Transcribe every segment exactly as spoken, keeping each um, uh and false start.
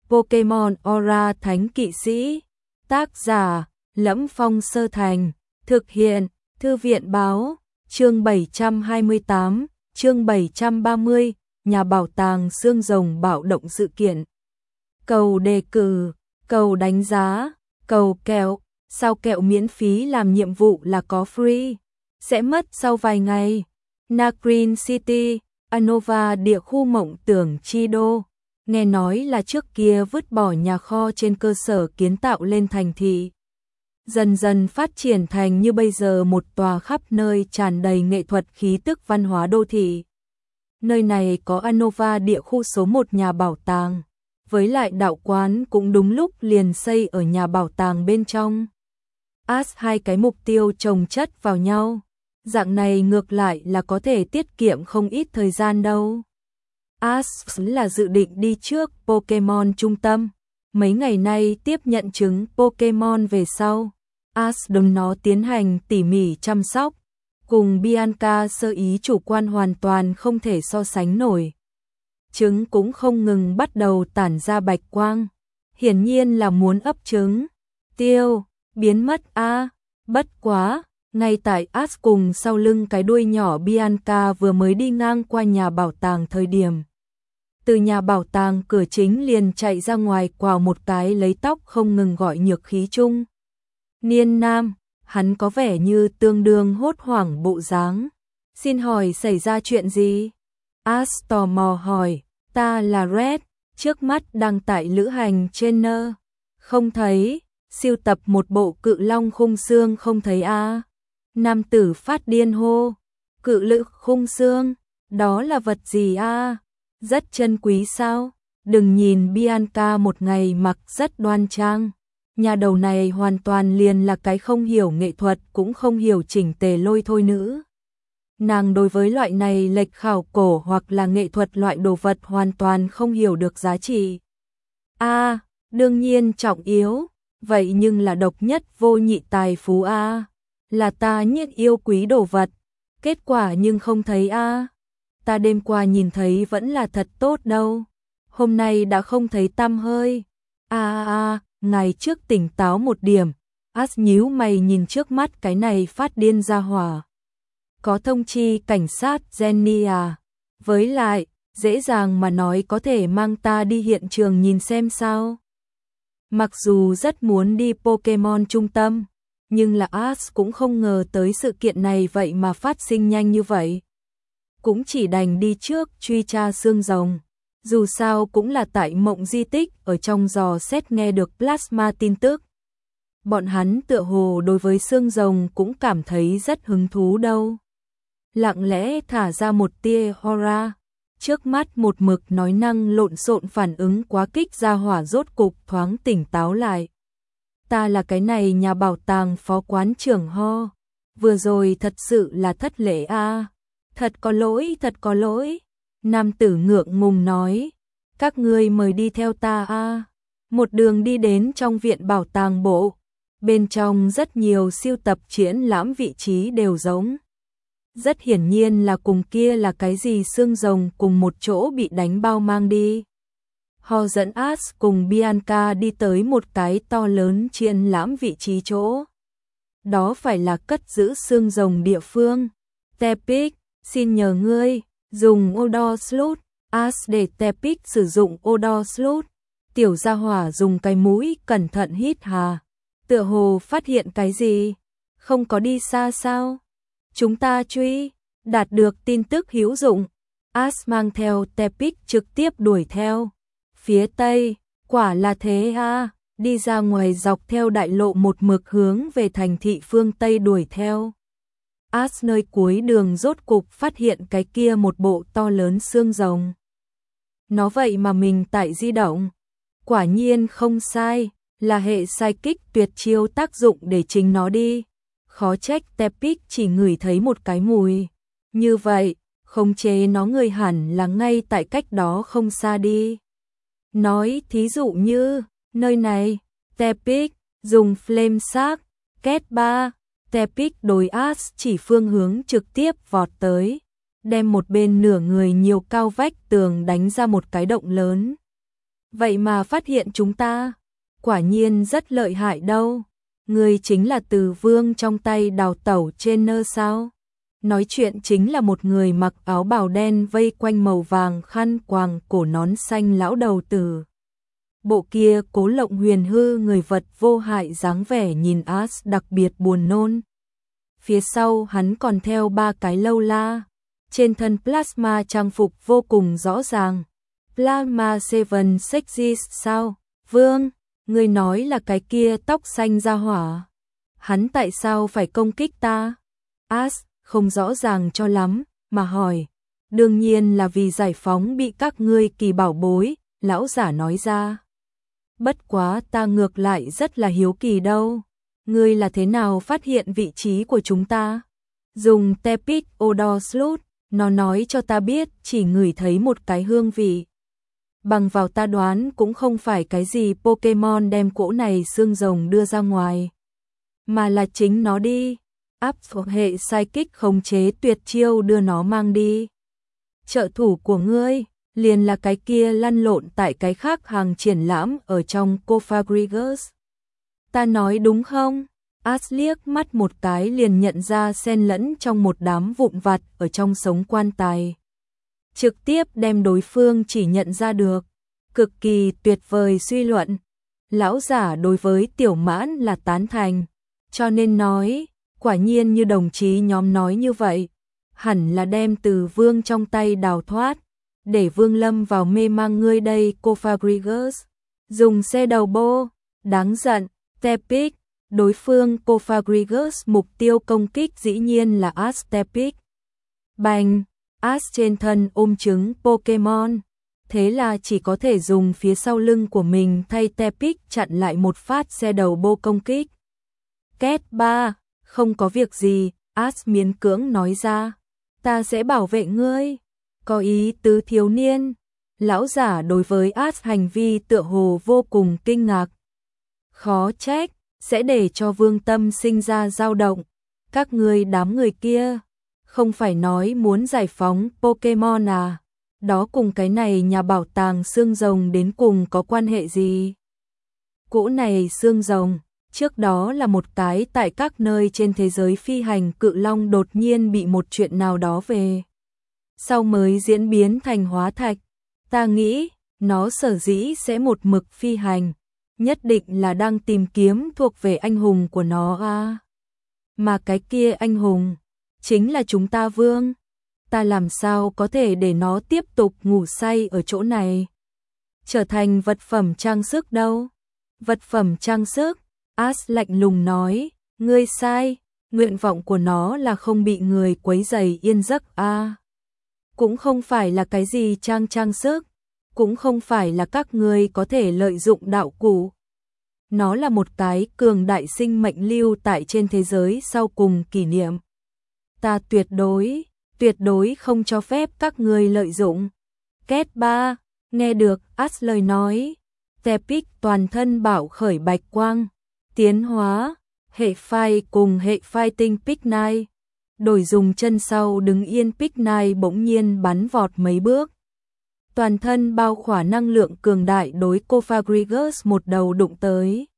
Pokemon Aura Thánh Kỵ Sĩ. Tác giả: Lẫm Phong Sơ Thành. Thực hiện: Thư viện báo. Chương bảy trăm hai mươi tám, chương bảy trăm ba mươi, nhà bảo tàng xương rồng bạo động sự kiện. Cầu đề cử, cầu đánh giá, cầu kẹo, sao kẹo miễn phí làm nhiệm vụ là có free, sẽ mất sau vài ngày. Nacrin City, Unova địa khu mộng tưởng chi đô. Nghe nói là trước kia vứt bỏ nhà kho trên cơ sở kiến tạo lên thành thị. Dần dần phát triển thành như bây giờ một tòa khắp nơi tràn đầy nghệ thuật khí tức văn hóa đô thị. Nơi này có Unova địa khu số một nhà bảo tàng, với lại đạo quán cũng đúng lúc liền xây ở nhà bảo tàng bên trong. As hai cái mục tiêu chồng chất vào nhau, dạng này ngược lại là có thể tiết kiệm không ít thời gian đâu. As là dự định đi trước Pokemon trung tâm, mấy ngày nay tiếp nhận trứng Pokemon về sau. As đồng nó tiến hành tỉ mỉ chăm sóc, cùng Bianca sơ ý chủ quan hoàn toàn không thể so sánh nổi. Trứng cũng không ngừng bắt đầu tản ra bạch quang, hiển nhiên là muốn ấp trứng. Tiêu, biến mất a, à, bất quá, ngay tại As cùng sau lưng cái đuôi nhỏ Bianca vừa mới đi ngang qua nhà bảo tàng thời điểm. Từ nhà bảo tàng cửa chính liền chạy ra ngoài quào một cái lấy tóc không ngừng gọi nhược khí chung. Niên nam, hắn có vẻ như tương đương hốt hoảng bộ dáng. Xin hỏi xảy ra chuyện gì? As tò mò hỏi, ta là Red, trước mắt đang tại lữ hành trên nơ. Không thấy, siêu tập một bộ cự long khung xương không thấy a. À? Nam tử phát điên hô, cự lữ khung xương, đó là vật gì a? À? Rất chân quý sao? Đừng nhìn Bianca một ngày mặc rất đoan trang. Nhà đầu này hoàn toàn liền là cái không hiểu nghệ thuật cũng không hiểu chỉnh tề lôi thôi nữ. Nàng đối với loại này lệch khảo cổ hoặc là nghệ thuật loại đồ vật hoàn toàn không hiểu được giá trị. A, à, đương nhiên trọng yếu, vậy nhưng là độc nhất vô nhị tài phú a, à, là ta nhất yêu quý đồ vật, kết quả nhưng không thấy a. À. Ta đêm qua nhìn thấy vẫn là thật tốt đâu, hôm nay đã không thấy tăm hơi. A a a, ngày trước tỉnh táo một điểm. As nhíu mày nhìn trước mắt cái này phát điên ra hỏa. Có thông chi cảnh sát Jenny à? Với lại, dễ dàng mà nói có thể mang ta đi hiện trường nhìn xem sao. Mặc dù rất muốn đi Pokemon trung tâm, nhưng là As cũng không ngờ tới sự kiện này vậy mà phát sinh nhanh như vậy. Cũng chỉ đành đi trước truy tra xương rồng. Dù sao cũng là tại mộng di tích ở trong dò xét nghe được plasma tin tức. Bọn hắn tựa hồ đối với xương rồng cũng cảm thấy rất hứng thú đâu. Lặng lẽ thả ra một tia aura. Trước mắt một mực nói năng lộn xộn phản ứng quá kích ra hỏa rốt cục thoáng tỉnh táo lại. Ta là cái này nhà bảo tàng phó quán trưởng ho. Vừa rồi thật sự là thất lễ a. À. Thật có lỗi, thật có lỗi. Nam tử ngượng ngùng nói, các ngươi mời đi theo ta a. À. Một đường đi đến trong viện bảo tàng bộ, bên trong rất nhiều siêu tập triển lãm vị trí đều giống. Rất hiển nhiên là cùng kia là cái gì xương rồng cùng một chỗ bị đánh bao mang đi. Họ dẫn As cùng Bianca đi tới một cái to lớn triển lãm vị trí chỗ. Đó phải là cất giữ xương rồng địa phương. Tepic, xin nhờ ngươi dùng Odor Slot, As để Tepic sử dụng Odor Slot. Tiểu gia hỏa dùng cái mũi cẩn thận hít hà. Tựa hồ phát hiện cái gì? Không có đi xa sao? Chúng ta truy, đạt được tin tức hữu dụng. As mang theo Tepic trực tiếp đuổi theo. Phía tây, quả là thế ha, đi ra ngoài dọc theo đại lộ một mực hướng về thành thị phương Tây đuổi theo. As nơi cuối đường rốt cục phát hiện cái kia một bộ to lớn xương rồng. Nó vậy mà mình tại di động. Quả nhiên không sai, là hệ sai kích tuyệt chiêu tác dụng để chính nó đi. Khó trách Tepic chỉ ngửi thấy một cái mùi. Như vậy, khống chế nó người hẳn là ngay tại cách đó không xa đi. Nói thí dụ như, nơi này, Tepic, dùng Flame Shark, Cat ba. Tepic đối As chỉ phương hướng trực tiếp vọt tới, đem một bên nửa người nhiều cao vách tường đánh ra một cái động lớn. Vậy mà phát hiện chúng ta, quả nhiên rất lợi hại đâu. Ngươi chính là Từ Vương trong tay đào tẩu trên nơ sao? Nói chuyện chính là một người mặc áo bào đen vây quanh màu vàng khăn quàng cổ nón xanh lão đầu tử. Bộ kia Cố Lộng Huyền hư người vật vô hại dáng vẻ nhìn As đặc biệt buồn nôn. Phía sau hắn còn theo ba cái lâu la. Trên thân plasma trang phục vô cùng rõ ràng. Plasma Seven Sexes sao? Vương, ngươi nói là cái kia tóc xanh ra hỏa. Hắn tại sao phải công kích ta? As không rõ ràng cho lắm, mà hỏi. Đương nhiên là vì giải phóng bị các ngươi kỳ bảo bối, lão giả nói ra. Bất quá ta ngược lại rất là hiếu kỳ đâu. Ngươi là thế nào phát hiện vị trí của chúng ta? Dùng Tepic Odor Slot, nó nói cho ta biết chỉ ngửi thấy một cái hương vị. Bằng vào ta đoán cũng không phải cái gì Pokemon đem cỗ này xương rồng đưa ra ngoài. Mà là chính nó đi. Áp hệ psychic khống chế tuyệt chiêu đưa nó mang đi. Trợ thủ của ngươi liền là cái kia lăn lộn tại cái khác hàng triển lãm ở trong Cofagrigus. Ta nói đúng không? As liếc mắt một cái liền nhận ra xen lẫn trong một đám vụn vặt ở trong sống quan tài. Trực tiếp đem đối phương chỉ nhận ra được. Cực kỳ tuyệt vời suy luận. Lão giả đối với Tiểu Mãn là tán thành. Cho nên nói, quả nhiên như đồng chí nhóm nói như vậy. Hẳn là đem Từ Vương trong tay đào thoát. Để Vương lâm vào mê mang ngươi đây Cofagrigus. Dùng xe đầu bô. Đáng giận. Tepic. Đối phương Cofagrigus mục tiêu công kích dĩ nhiên là As Tepic. Bành. As trên thân ôm trứng Pokemon. Thế là chỉ có thể dùng phía sau lưng của mình thay Tepic chặn lại một phát xe đầu bô công kích. Két ba. Không có việc gì. As miễn cưỡng nói ra. Ta sẽ bảo vệ ngươi. Có ý tứ thiếu niên. Lão giả đối với As hành vi tựa hồ vô cùng kinh ngạc. Khó trách, sẽ để cho Vương tâm sinh ra dao động. Các ngươi đám người kia, không phải nói muốn giải phóng Pokemon à? Đó cùng cái này nhà bảo tàng xương rồng đến cùng có quan hệ gì? Cỗ này xương rồng, trước đó là một cái tại các nơi trên thế giới phi hành cự long đột nhiên bị một chuyện nào đó về. Sau mới diễn biến thành hóa thạch. Ta nghĩ, nó sở dĩ sẽ một mực phi hành. Nhất định là đang tìm kiếm thuộc về anh hùng của nó à. Mà cái kia anh hùng, chính là chúng ta Vương. Ta làm sao có thể để nó tiếp tục ngủ say ở chỗ này. Trở thành vật phẩm trang sức đâu. Vật phẩm trang sức, As lạnh lùng nói, ngươi sai, nguyện vọng của nó là không bị người quấy rầy yên giấc à. Cũng không phải là cái gì trang trang sức. Cũng không phải là các ngươi có thể lợi dụng đạo cụ. Nó là một cái cường đại sinh mệnh lưu tại trên thế giới sau cùng kỷ niệm. Ta tuyệt đối, tuyệt đối không cho phép các ngươi lợi dụng. Két ba, nghe được As lời nói. Tepic toàn thân bảo khởi bạch quang. Tiến hóa, hệ phai cùng hệ phai tinh Picnine. Đổi dùng chân sau đứng yên Picnine bỗng nhiên bắn vọt mấy bước. Toàn thân bao khỏa năng lượng cường đại đối Cofagrigus một đầu đụng tới.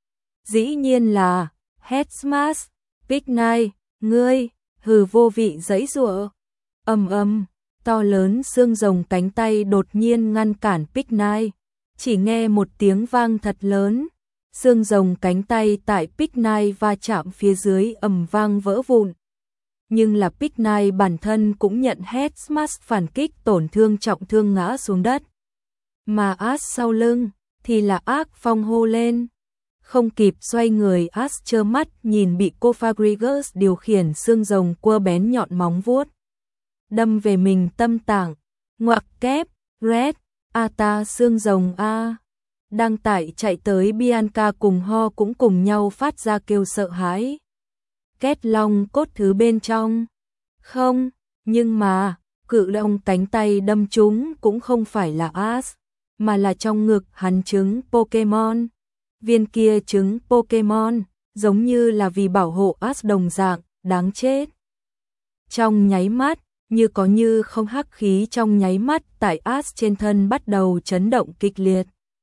Dĩ nhiên là Head Smash, Picnine, ngươi, hừ vô vị giãy giụa. Ầm ầm, to lớn xương rồng cánh tay đột nhiên ngăn cản Picnine. Chỉ nghe một tiếng vang thật lớn, xương rồng cánh tay tại Picnine va chạm phía dưới ầm vang vỡ vụn. Nhưng là Picnine bản thân cũng nhận Head Smash phản kích tổn thương trọng thương ngã xuống đất. Mà As sau lưng thì là ác phong hô lên. Không kịp xoay người, As trơ mắt nhìn bị Cofagrigus điều khiển xương rồng cua bén nhọn móng vuốt. Đâm về mình tâm tạng, ngoặc kép, Red, a ta xương rồng a. Đang tại chạy tới Bianca cùng Ho cũng cùng nhau phát ra kêu sợ hãi. Két long cốt thứ bên trong. Không, nhưng mà, cự long cánh tay đâm trúng cũng không phải là As, mà là trong ngực hắn trứng Pokemon. Viên kia trứng Pokemon, giống như là vì bảo hộ As đồng dạng, đáng chết. Trong nháy mắt, như có như không hắc khí trong nháy mắt tại As trên thân bắt đầu chấn động kịch liệt.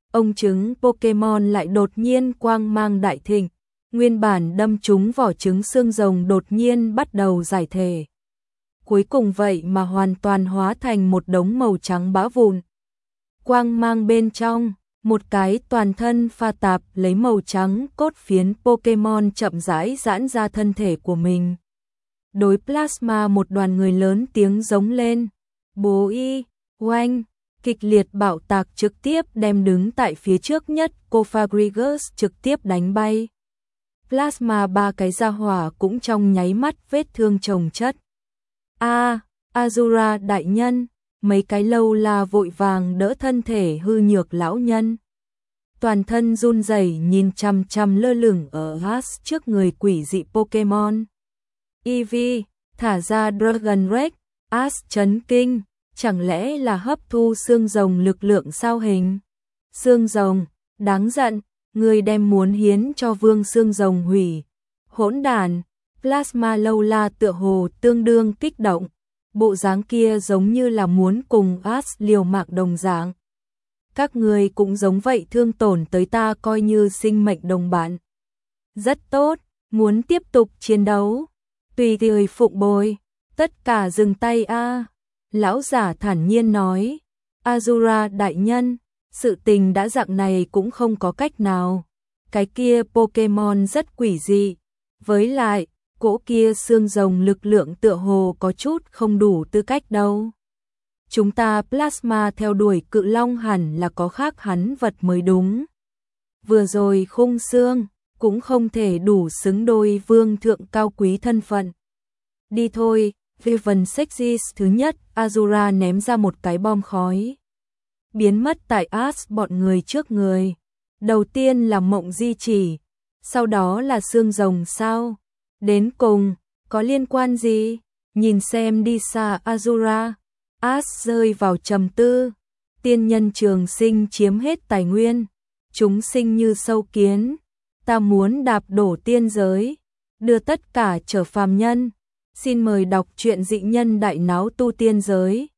ông trứng Pokemon lại đột nhiên quang mang đại thịnh, nguyên bản đâm trúng vỏ trứng xương rồng đột nhiên bắt đầu giải thể. Cuối cùng vậy mà hoàn toàn hóa thành một đống màu trắng bã vụn. Quang mang bên trong, một cái toàn thân pha tạp lấy màu trắng cốt phiến Pokemon chậm rãi giãn ra thân thể của mình. Đối Plasma một đoàn người lớn tiếng giống lên. Bố y, oanh, kịch liệt bạo tạc trực tiếp đem đứng tại phía trước nhất cô Fagrigus trực tiếp đánh bay. Plasma ba cái gia hỏa cũng trong nháy mắt vết thương chồng chất. A, à, Azura đại nhân, mấy cái lâu la vội vàng đỡ thân thể hư nhược lão nhân. Toàn thân run rẩy nhìn chằm chằm lơ lửng ở Ash trước người quỷ dị Pokemon. Eevee, thả ra Dragon Rex, Ash chấn kinh, chẳng lẽ là hấp thu xương rồng lực lượng sao hình? Xương rồng, đáng giận, người đem muốn hiến cho vương xương rồng hủy. Hỗn đản, Plasma lâu la tựa hồ tương đương kích động, bộ dáng kia giống như là muốn cùng Ash liều mạng đồng dạng. Các người cũng giống vậy, thương tổn tới ta coi như sinh mệnh đồng bạn. Rất tốt, muốn tiếp tục chiến đấu. Tùy tùy phụng bồi, tất cả dừng tay a. Lão giả thản nhiên nói, Azura đại nhân, sự tình đã dạng này cũng không có cách nào. Cái kia Pokemon rất quỷ dị, với lại, cỗ kia xương rồng lực lượng tựa hồ có chút không đủ tư cách đâu. Chúng ta Plasma theo đuổi cự long hẳn là có khác hắn vật mới đúng. Vừa rồi khung xương cũng không thể đủ xứng đôi vương thượng cao quý thân phận. Đi thôi, Vivian Sexis thứ nhất, Azura ném ra một cái bom khói. Biến mất tại Ash bọn người trước người. Đầu tiên là mộng di chỉ, sau đó là xương rồng sao? Đến cùng, có liên quan gì? Nhìn xem đi xa Azura. Ash rơi vào trầm tư. Tiên nhân trường sinh chiếm hết tài nguyên. Chúng sinh như sâu kiến. Ta muốn đạp đổ tiên giới, đưa tất cả trở phàm nhân. Xin mời đọc truyện Dị Nhân Đại Náo Tu Tiên Giới.